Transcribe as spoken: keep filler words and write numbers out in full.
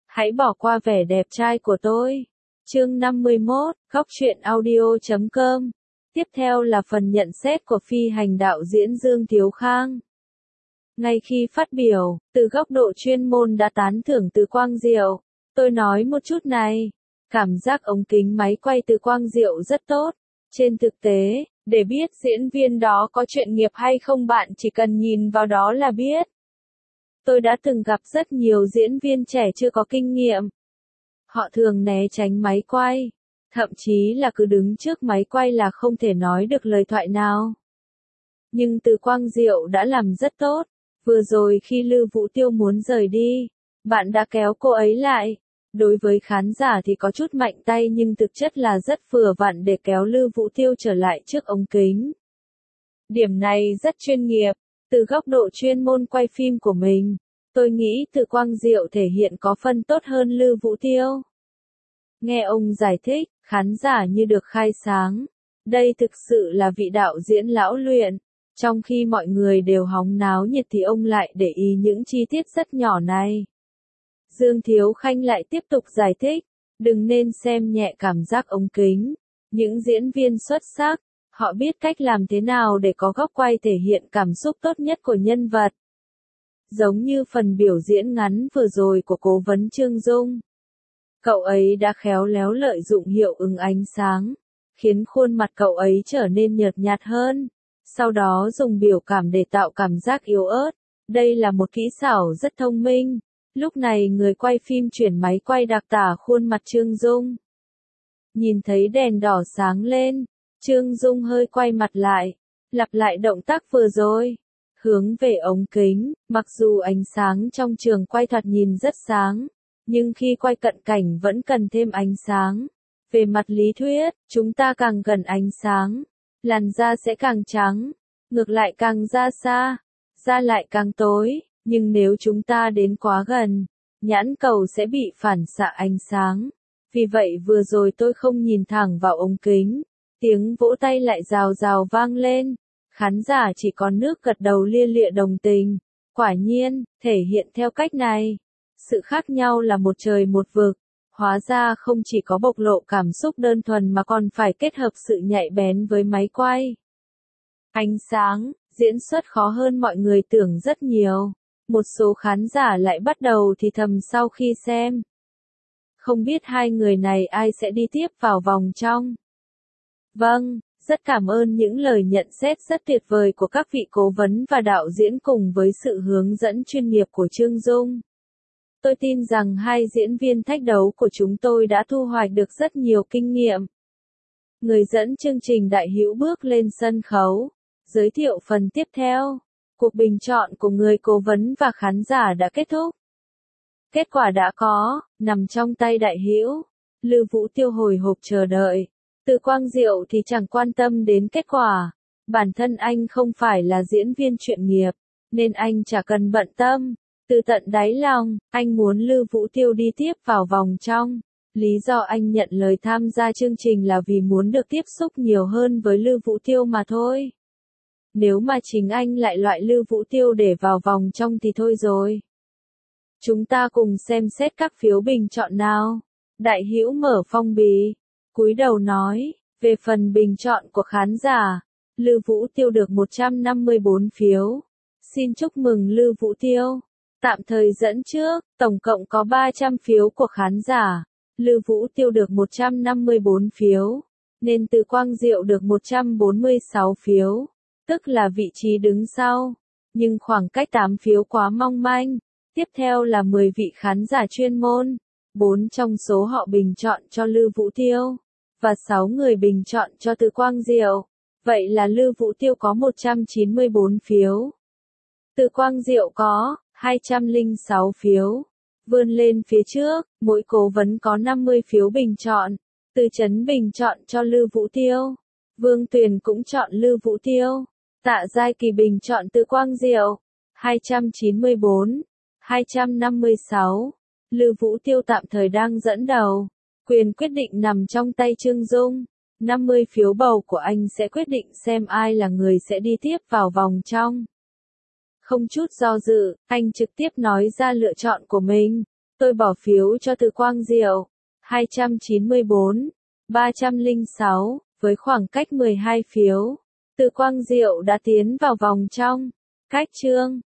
Hãy bỏ qua vẻ đẹp trai của tôi. Chương năm mươi mốt, góc truyện audio chấm com. Tiếp theo là phần nhận xét của phi hành đạo diễn Dương Thiếu Khang. Ngay khi phát biểu, từ góc độ chuyên môn đã tán thưởng Từ Quang Diệu. Tôi nói một chút này. Cảm giác ống kính máy quay Từ Quang Diệu rất tốt. Trên thực tế, để biết diễn viên đó có chuyên nghiệp hay không bạn chỉ cần nhìn vào đó là biết. Tôi đã từng gặp rất nhiều diễn viên trẻ chưa có kinh nghiệm. Họ thường né tránh máy quay. Thậm chí là cứ đứng trước máy quay là không thể nói được lời thoại nào. Nhưng Từ Quang Diệu đã làm rất tốt. Vừa rồi khi Lưu Vũ Tiêu muốn rời đi, bạn đã kéo cô ấy lại. Đối với khán giả thì có chút mạnh tay nhưng thực chất là rất vừa vặn để kéo Lưu Vũ Tiêu trở lại trước ống kính. Điểm này rất chuyên nghiệp. Từ góc độ chuyên môn quay phim của mình, tôi nghĩ Từ Quang Diệu thể hiện có phần tốt hơn Lưu Vũ Tiêu. Nghe ông giải thích, khán giả như được khai sáng. Đây thực sự là vị đạo diễn lão luyện. Trong khi mọi người đều hóng náo nhiệt thì ông lại để ý những chi tiết rất nhỏ này. Dương Thiếu Khanh lại tiếp tục giải thích, đừng nên xem nhẹ cảm giác ống kính. Những diễn viên xuất sắc, họ biết cách làm thế nào để có góc quay thể hiện cảm xúc tốt nhất của nhân vật. Giống như phần biểu diễn ngắn vừa rồi của cố vấn Trương Dung. Cậu ấy đã khéo léo lợi dụng hiệu ứng ánh sáng, khiến khuôn mặt cậu ấy trở nên nhợt nhạt hơn. Sau đó dùng biểu cảm để tạo cảm giác yếu ớt. Đây là một kỹ xảo rất thông minh. Lúc này người quay phim chuyển máy quay đặc tả khuôn mặt Trương Dung. Nhìn thấy đèn đỏ sáng lên, Trương Dung hơi quay mặt lại, lặp lại động tác vừa rồi, hướng về ống kính. Mặc dù ánh sáng trong trường quay thoạt nhìn rất sáng, nhưng khi quay cận cảnh vẫn cần thêm ánh sáng. Về mặt lý thuyết, chúng ta càng gần ánh sáng, làn da sẽ càng trắng, ngược lại càng ra xa, da lại càng tối. Nhưng nếu chúng ta đến quá gần, nhãn cầu sẽ bị phản xạ ánh sáng. Vì vậy vừa rồi tôi không nhìn thẳng vào ống kính. Tiếng vỗ tay lại rào rào vang lên. Khán giả chỉ còn nước gật đầu lia lịa đồng tình. Quả nhiên, thể hiện theo cách này. Sự khác nhau là một trời một vực. Hóa ra không chỉ có bộc lộ cảm xúc đơn thuần mà còn phải kết hợp sự nhạy bén với máy quay. Ánh sáng, diễn xuất khó hơn mọi người tưởng rất nhiều. Một số khán giả lại bắt đầu thì thầm sau khi xem. Không biết hai người này ai sẽ đi tiếp vào vòng trong. Vâng, rất cảm ơn những lời nhận xét rất tuyệt vời của các vị cố vấn và đạo diễn cùng với sự hướng dẫn chuyên nghiệp của Trương Dung. Tôi tin rằng hai diễn viên thách đấu của chúng tôi đã thu hoạch được rất nhiều kinh nghiệm. Người dẫn chương trình Đại Hữu bước lên sân khấu, giới thiệu phần tiếp theo. Cuộc bình chọn của người cố vấn và khán giả đã kết thúc. Kết quả đã có, nằm trong tay Đại Hữu. Lưu Vũ Tiêu hồi hộp chờ đợi. Từ Quang Diệu thì chẳng quan tâm đến kết quả. Bản thân anh không phải là diễn viên chuyên nghiệp, nên anh chả cần bận tâm. Từ tận đáy lòng, anh muốn Lưu Vũ Tiêu đi tiếp vào vòng trong. Lý do anh nhận lời tham gia chương trình là vì muốn được tiếp xúc nhiều hơn với Lưu Vũ Tiêu mà thôi. Nếu mà chính anh lại loại Lưu Vũ Tiêu để vào vòng trong thì thôi rồi. Chúng ta cùng xem xét các phiếu bình chọn nào. Đại Hữu mở phong bì, cúi đầu nói, về phần bình chọn của khán giả, Lưu Vũ Tiêu được một trăm năm mươi bốn phiếu. Xin chúc mừng Lưu Vũ Tiêu. Tạm thời dẫn trước, tổng cộng có ba trăm phiếu của khán giả. Lưu Vũ Tiêu được một trăm năm mươi bốn phiếu, nên Từ Quang Diệu được một trăm bốn mươi sáu phiếu. Tức là vị trí đứng sau, nhưng khoảng cách tám phiếu quá mong manh. Tiếp theo là mười vị khán giả chuyên môn, bốn trong số họ bình chọn cho Lưu Vũ Tiêu, và sáu người bình chọn cho Từ Quang Diệu. Vậy là Lưu Vũ Tiêu có một trăm chín mươi bốn phiếu. Từ Quang Diệu có hai trăm lẻ sáu phiếu. Vươn lên phía trước, mỗi cố vấn có năm mươi phiếu bình chọn. Từ Chấn bình chọn cho Lưu Vũ Tiêu. Vương Tuyền cũng chọn Lưu Vũ Tiêu. Tạ Giai Kỳ bình chọn Từ Quang Diệu. hai trăm chín mươi bốn, hai trăm năm mươi sáu. Lưu Vũ Tiêu tạm thời đang dẫn đầu. Quyền quyết định nằm trong tay Trương Dung. năm mươi phiếu bầu của anh sẽ quyết định xem ai là người sẽ đi tiếp vào vòng trong. Không chút do dự, anh trực tiếp nói ra lựa chọn của mình. Tôi bỏ phiếu cho Từ Quang Diệu. hai trăm chín mươi bốn, ba trăm lẻ sáu, với khoảng cách mười hai phiếu. Từ Quang Diệu đã tiến vào vòng trong. Cách chương